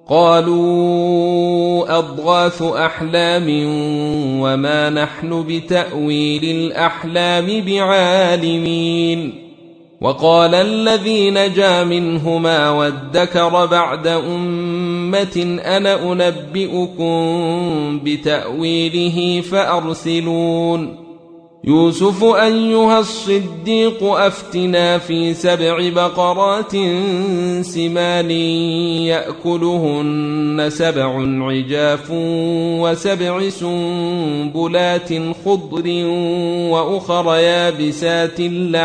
قالوا أضغاث أحلام وما نحن بتأويل الأحلام بعالمين. وقال الذي نجا منهما وادكر بعد أمة أنا أنبئكم بتأويله فأرسلون. يوسف أيها الصديق أفتنا في 7 بقرات سمان يأكلهن 7 عجاف و7 سنبلات خضر وأخر يابسات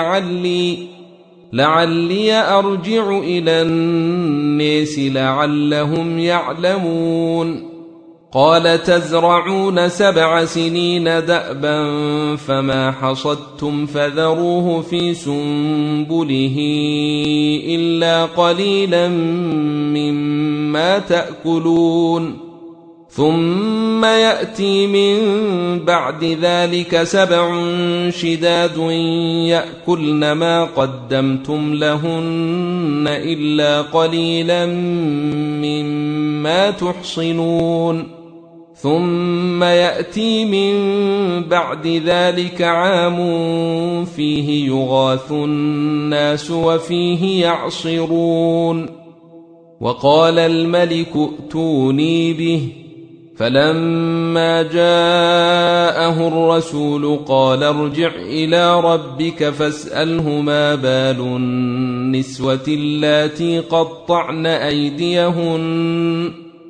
لعلي أرجع إلى الناس لعلهم يعلمون. قال تزرعون 7 سنين دأبا فما حصدتم فذروه في سنبله إلا قليلا مما تأكلون. ثم يأتي من بعد ذلك 7 شداد يأكلن ما قدمتم لهن إلا قليلا مما تحصنون. ثم يأتي من بعد ذلك عام فيه يغاث الناس وفيه يعصرون. وقال الملك ائتوني به فلما جاءه الرسول قال ارجع إلى ربك فاسأله ما بال النسوة اللاتي قطعن أيديهن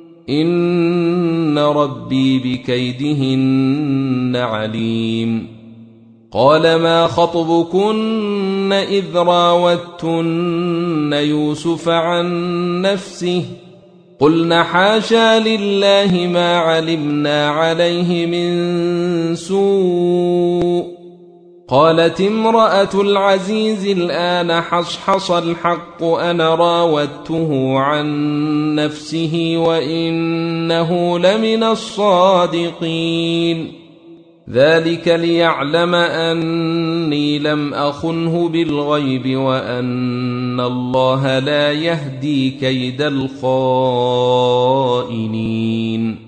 إن ربي بكيدهن عليم. قال ما خطبكن إذ راوتن يوسف عن نفسه قلن حاشا لله ما علمنا عليه من سوء. قالت امرأة العزيز الآن حصحص الحق أنا راودته عن نفسه وإنه لمن الصادقين. ذلك ليعلم أني لم أخنه بالغيب وأن الله لا يهدي كيد الخائنين.